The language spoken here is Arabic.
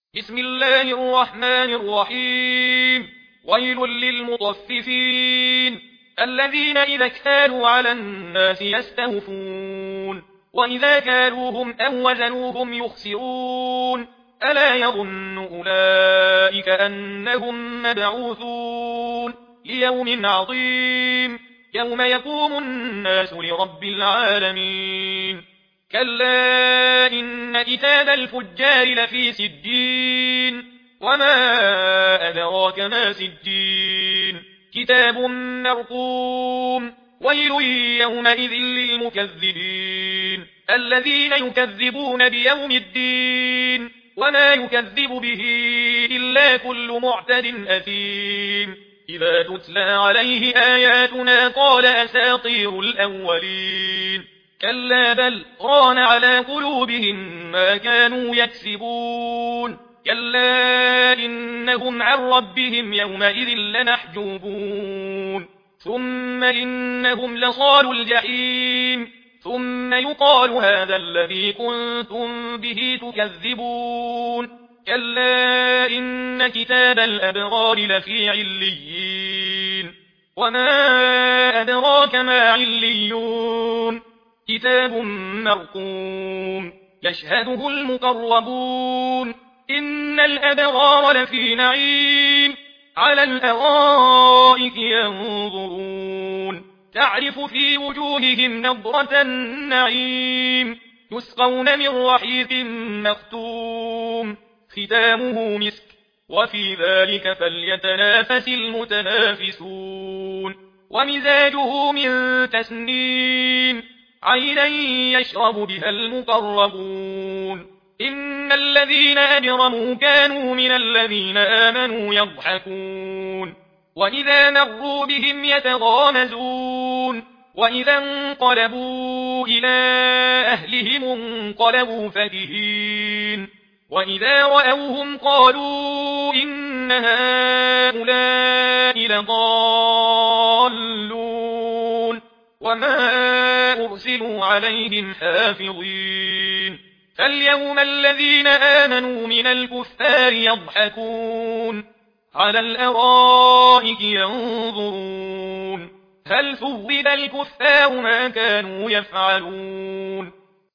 بسم الله الرحمن الرحيم. ويل للمطففين الذين إذا اكتالوا على الناس يستوفون وإذا كالوهم أو وزنوهم يخسرون ألا يظن أولئك أنهم مبعوثون ليوم عظيم يوم يقوم الناس لرب العالمين. كلا إن كتاب الفجار لفي سجين وما أدراك ما سجين كتاب مرقوم. ويل يومئذ للمكذبين الذين يكذبون بيوم الدين وما يكذب به إلا كل معتد أثيم إذا تتلى عليه آياتنا قال أساطير الأولين. كلا بل ران على قلوبهم ما كانوا يكسبون. كلا إنهم عن ربهم يومئذ لمحجوبون ثم إنهم لصالوا الجحيم ثم يقال هذا الذي كنتم به تكذبون. كلا إن كتاب الأبرار لفي عليين وما أدراك ما عليون كتاب مرقوم يشهده المقربون إن الأبرار لفي نعيم على الأرائك ينظرون تعرف في وجوههم نضرة النعيم يسقون من رحيق مختوم ختامه مسك وفي ذلك فليتنافس المتنافسون ومزاجه من تسنيم عينا يشرب بها المقربون. إن الذين أجرموا كانوا من الذين آمنوا يضحكون وإذا مروا بهم يتغامزون وإذا انقلبوا إلى أهلهم انقلبوا فكهين وإذا رأوهم قالوا إن هؤلاء لضالون وما أرسلوا عليهم حافظين. فاليوم الذين آمنوا من الكفار يضحكون على الأرائك ينظرون هل ثوب الكفار ما كانوا يفعلون